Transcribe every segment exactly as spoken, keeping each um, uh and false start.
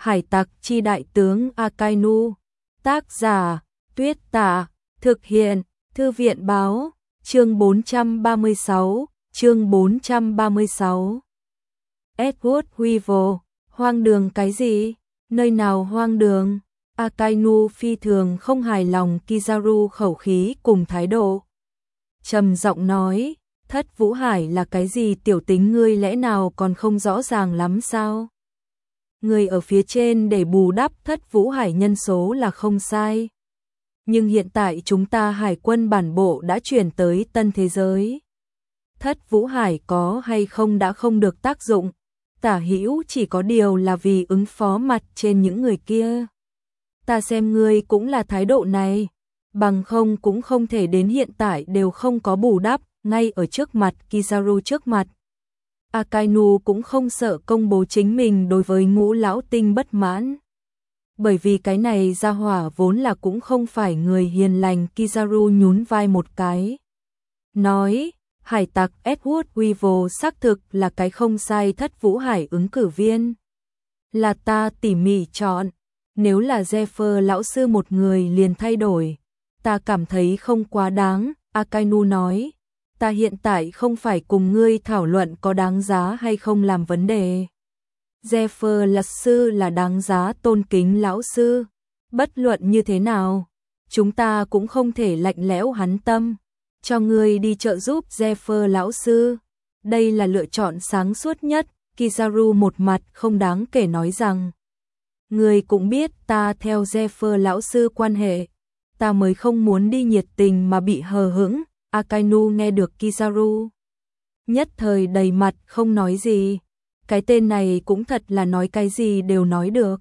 Hải tặc chi đại tướng Akainu. Tác giả, Tuyết Tả. Thực hiện, Thư viện báo. Chương bốn trăm ba mươi sáu, chương bốn trăm ba mươi sáu. Edward Weevil, hoang đường cái gì? Nơi nào hoang đường? Akainu phi thường không hài lòng Kizaru khẩu khí cùng thái độ. Trầm giọng nói, Thất Vũ Hải là cái gì, tiểu tính ngươi lẽ nào còn không rõ ràng lắm sao? Người ở phía trên để bù đắp Thất Vũ Hải nhân số là không sai. Nhưng hiện tại chúng ta hải quân bản bộ đã chuyển tới tân thế giới. Thất Vũ Hải có hay không đã không được tác dụng. Tả hữu chỉ có điều là vì ứng phó mặt trên những người kia. Ta xem ngươi cũng là thái độ này. Bằng không cũng không thể đến hiện tại đều không có bù đắp, ngay ở trước mặt Kizaru trước mặt. Akainu cũng không sợ công bố chính mình đối với Ngũ Lão Tinh bất mãn. Bởi vì cái này gia hỏa vốn là cũng không phải người hiền lành. Kizaru nhún vai một cái. Nói, hải tặc Edward Weevil xác thực là cái không sai Thất Vũ Hải ứng cử viên. Là ta tỉ mỉ chọn. Nếu là Zephyr lão sư một người liền thay đổi, ta cảm thấy không quá đáng. Akainu nói, ta hiện tại không phải cùng ngươi thảo luận có đáng giá hay không làm vấn đề. Zephyr lão sư là đáng giá tôn kính lão sư. Bất luận như thế nào, chúng ta cũng không thể lạnh lẽo hắn tâm. Cho ngươi đi trợ giúp Zephyr lão sư. Đây là lựa chọn sáng suốt nhất. Kizaru một mặt không đáng kể nói rằng, ngươi cũng biết ta theo Zephyr lão sư quan hệ, ta mới không muốn đi nhiệt tình mà bị hờ hững. Akainu nghe được Kizaru nhất thời đầy mặt không nói gì. Cái tên này cũng thật là nói cái gì đều nói được.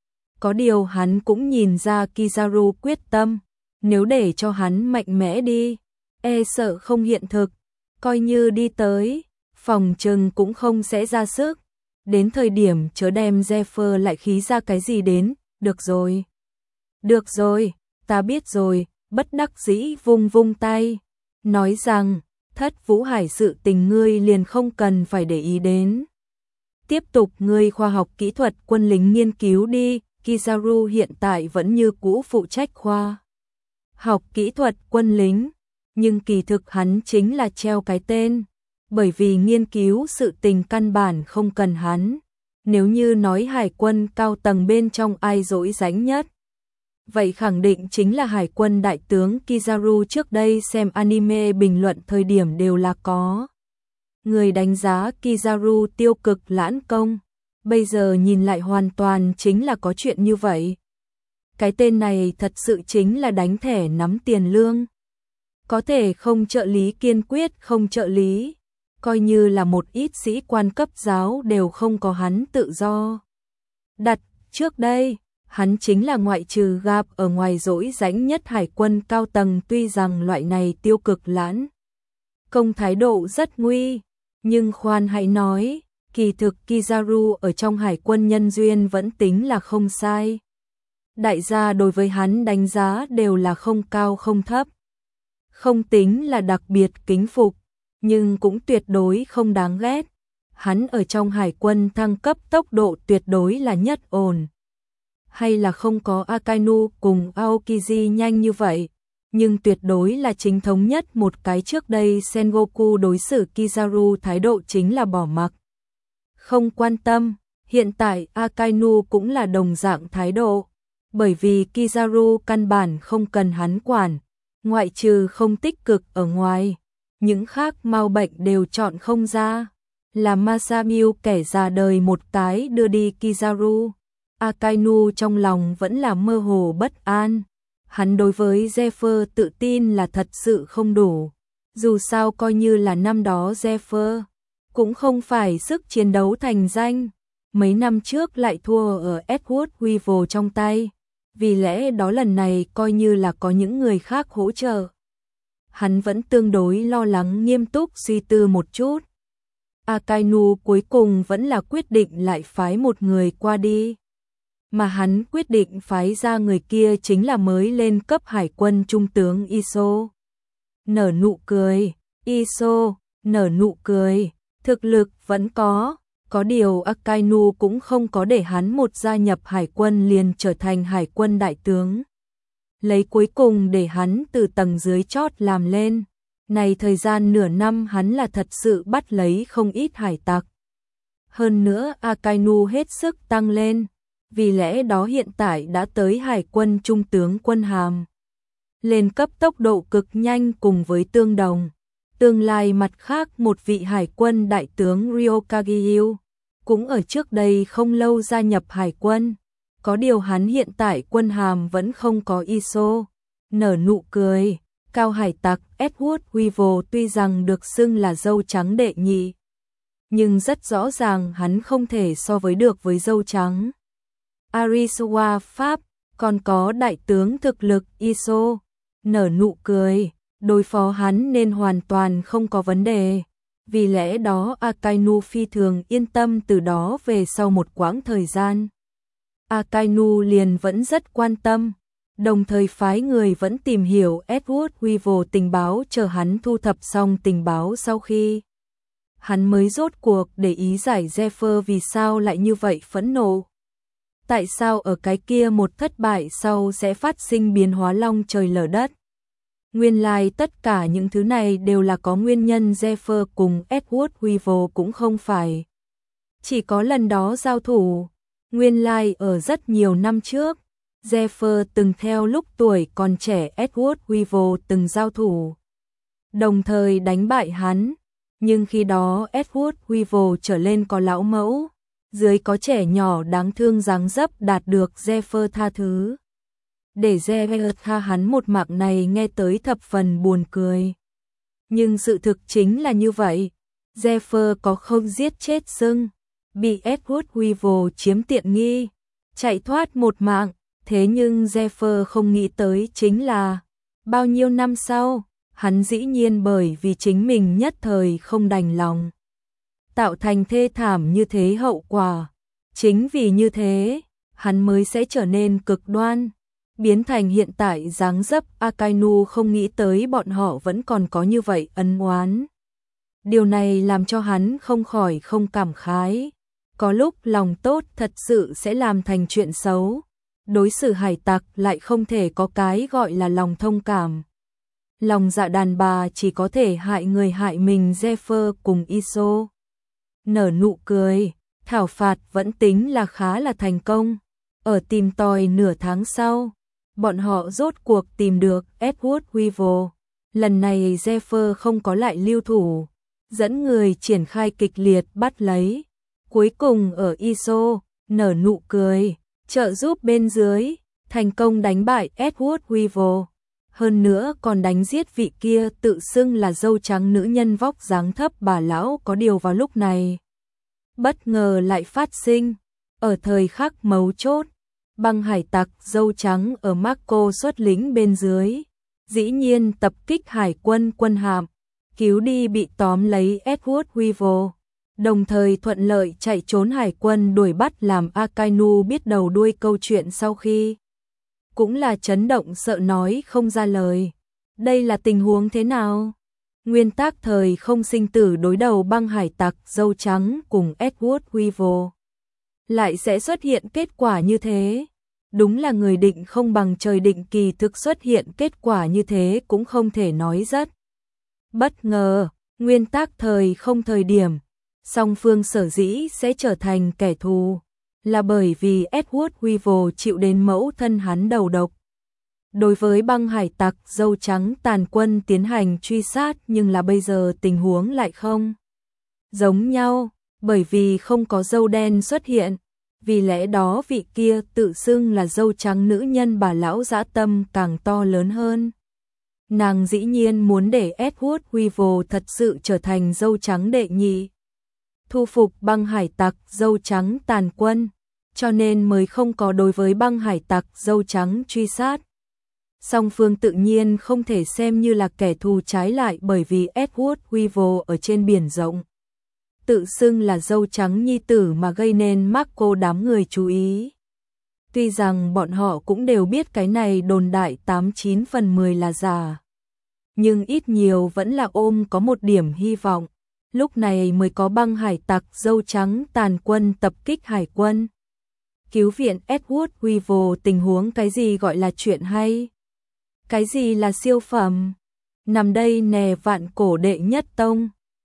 Có điều hắn cũng nhìn ra Kizaru quyết tâm, nếu để cho hắn mạnh mẽ đi, e sợ không hiện thực, coi như đi tới, phòng trừng cũng không sẽ ra sức. Đến thời điểm chớ đem Zephyr lại khí ra cái gì đến. Được rồi, được rồi, ta biết rồi. Bất đắc dĩ vung vung tay, nói rằng, Thất Vũ Hải sự tình ngươi liền không cần phải để ý đến. Tiếp tục ngươi khoa học kỹ thuật quân lính nghiên cứu đi. Kizaru hiện tại vẫn như cũ phụ trách khoa học kỹ thuật quân lính, nhưng kỳ thực hắn chính là treo cái tên, bởi vì nghiên cứu sự tình căn bản không cần hắn. Nếu như nói hải quân cao tầng bên trong ai dỗi dánh nhất, vậy khẳng định chính là hải quân đại tướng Kizaru. Trước đây xem anime bình luận thời điểm đều là có người đánh giá Kizaru tiêu cực lãng công, bây giờ nhìn lại hoàn toàn chính là có chuyện như vậy. Cái tên này thật sự chính là đánh thẻ nắm tiền lương. Có thể không trợ lý kiên quyết không trợ lý, coi như là một ít sĩ quan cấp giáo đều không có hắn tự do. Đặt trước đây, hắn chính là ngoại trừ gặp ở ngoài dỗi dãnh nhất hải quân cao tầng. Tuy rằng loại này tiêu cực lãn công thái độ rất nguy, nhưng khoan hãy nói, kỳ thực Kizaru ở trong hải quân nhân duyên vẫn tính là không sai. Đại gia đối với hắn đánh giá đều là không cao không thấp, không tính là đặc biệt kính phục, nhưng cũng tuyệt đối không đáng ghét. Hắn ở trong hải quân thăng cấp tốc độ tuyệt đối là nhất ổn. Hay là không có Akainu cùng Aokiji nhanh như vậy, nhưng tuyệt đối là chính thống nhất một cái. Trước đây Sengoku đối xử Kizaru thái độ chính là bỏ mặc, không quan tâm. Hiện tại Akainu cũng là đồng dạng thái độ, bởi vì Kizaru căn bản không cần hắn quản, ngoại trừ không tích cực ở ngoài, những khác mau bệnh đều chọn không ra. Là Masamiu kẻ già đời một cái đưa đi Kizaru. Akainu trong lòng vẫn là mơ hồ bất an. Hắn đối với Zephyr tự tin là thật sự không đủ. Dù sao coi như là năm đó Zephyr cũng không phải sức chiến đấu thành danh. Mấy năm trước lại thua ở Edward Weevil trong tay. Vì lẽ đó lần này coi như là có những người khác hỗ trợ, hắn vẫn tương đối lo lắng. Nghiêm túc suy tư một chút, Akainu cuối cùng vẫn là quyết định lại phái một người qua đi. Mà hắn quyết định phái ra người kia chính là mới lên cấp hải quân trung tướng Iso. Nở nụ cười, Iso, nở nụ cười, thực lực vẫn có, Có điều Akainu cũng không có để hắn một gia nhập hải quân liền trở thành hải quân đại tướng. Lấy cuối cùng để hắn từ tầng dưới chót làm lên. Này thời gian nửa năm hắn là thật sự bắt lấy không ít hải tặc. Hơn nữa Akainu hết sức tăng lên, vì lẽ đó hiện tại đã tới hải quân trung tướng quân hàm. Lên cấp tốc độ cực nhanh cùng với tương đồng. Tương lai mặt khác một vị hải quân đại tướng Ryokagyu cũng ở trước đây không lâu gia nhập hải quân. Có điều hắn hiện tại quân hàm vẫn không có i ét ô. Nở nụ cười, cao hải tặc Edward Weevil tuy rằng được xưng là dâu trắng đệ nhị, nhưng rất rõ ràng hắn không thể so với được với dâu trắng Arisawa Pháp, còn có đại tướng thực lực i ét ô. Nở nụ cười, đối phó hắn nên hoàn toàn không có vấn đề. Vì lẽ đó Akainu phi thường yên tâm từ đó về sau một quãng thời gian. Akainu liền vẫn rất quan tâm, đồng thời phái người vẫn tìm hiểu Edward Weevil tình báo chờ hắn thu thập xong tình báo sau khi. Hắn mới rốt cuộc để ý giải Zephyr vì sao lại như vậy phẫn nộ. Tại sao ở cái kia một thất bại sau sẽ phát sinh biến hóa long trời lở đất. Nguyên lai like, tất cả những thứ này đều là có nguyên nhân. Zephyr cùng Edward Weevil cũng không phải chỉ có lần đó giao thủ. Nguyên lai like, ở rất nhiều năm trước, Zephyr từng theo lúc tuổi còn trẻ Edward Weevil từng giao thủ, đồng thời đánh bại hắn. Nhưng khi đó Edward Weevil trở lên có lão mẫu, dưới có trẻ nhỏ đáng thương dáng dấp đạt được Zephyr tha thứ. Để Zephyr tha hắn một mạng này nghe tới thập phần buồn cười. Nhưng sự thực chính là như vậy. Zephyr có không giết chết Sưng, bị Edward Weevil chiếm tiện nghi, chạy thoát một mạng. Thế nhưng Zephyr không nghĩ tới chính là bao nhiêu năm sau, hắn dĩ nhiên bởi vì chính mình nhất thời không đành lòng, tạo thành thê thảm như thế hậu quả. Chính vì như thế, hắn mới sẽ trở nên cực đoan, biến thành hiện tại dáng dấp. Akainu không nghĩ tới bọn họ vẫn còn có như vậy ân oán. Điều này làm cho hắn không khỏi không cảm khái. Có lúc lòng tốt thật sự sẽ làm thành chuyện xấu. Đối xử hải tặc lại không thể có cái gọi là lòng thông cảm. Lòng dạ đàn bà chỉ có thể hại người hại mình. Zephyr cùng i ét ô nở nụ cười, thảo phạt vẫn tính là khá là thành công. Ở tìm tòi nửa tháng sau, bọn họ rốt cuộc tìm được Edward Weevil. Lần này Zephyr không có lại lưu thủ, dẫn người triển khai kịch liệt bắt lấy. Cuối cùng ở i ét ô nở nụ cười trợ giúp bên dưới, thành công đánh bại Edward Weevil. Hơn nữa còn đánh giết vị kia tự xưng là dâu trắng nữ nhân vóc dáng thấp bà lão. Có điều vào lúc này, bất ngờ lại phát sinh. Ở thời khắc mấu chốt, băng hải tặc dâu trắng ở Marco xuất lính bên dưới, dĩ nhiên tập kích hải quân quân hạm, cứu đi bị tóm lấy Edward Weevil. Đồng thời thuận lợi chạy trốn hải quân đuổi bắt. Làm Akainu biết đầu đuôi câu chuyện sau khi, cũng là chấn động sợ nói không ra lời. Đây là tình huống thế nào? Nguyên tắc thời không sinh tử đối đầu băng hải tặc dâu trắng cùng Edward Weevil, lại sẽ xuất hiện kết quả như thế. Đúng là người định không bằng trời định, kỳ thực xuất hiện kết quả như thế cũng không thể nói rất bất ngờ. Nguyên tắc thời không thời điểm, song phương sở dĩ sẽ trở thành kẻ thù, là bởi vì Edward Weevil chịu đến mẫu thân hắn đầu độc. Đối với băng hải tặc dâu trắng tàn quân tiến hành truy sát, nhưng là bây giờ tình huống lại không giống nhau, bởi vì không có dâu đen xuất hiện. Vì lẽ đó vị kia tự xưng là dâu trắng nữ nhân bà lão dã tâm càng to lớn hơn. Nàng dĩ nhiên muốn để Edward Weevil thật sự trở thành dâu trắng đệ nhị, thu phục băng hải tặc dâu trắng tàn quân, cho nên mới không có đối với băng hải tặc dâu trắng truy sát. Song phương tự nhiên không thể xem như là kẻ thù, trái lại bởi vì Edward Weevil ở trên biển rộng, tự xưng là dâu trắng nhi tử mà gây nên Marco đám người chú ý. Tuy rằng bọn họ cũng đều biết cái này đồn đại tám chín phần mười là giả, nhưng ít nhiều vẫn là ôm có một điểm hy vọng. lúc này mới có băng hải tặc dâu trắng tàn quân tập kích hải quân. Cứu viện Edward Weevil, tình huống cái gì gọi là chuyện hay? Cái gì là siêu phẩm? Nằm đây nè, vạn cổ đệ nhất tông.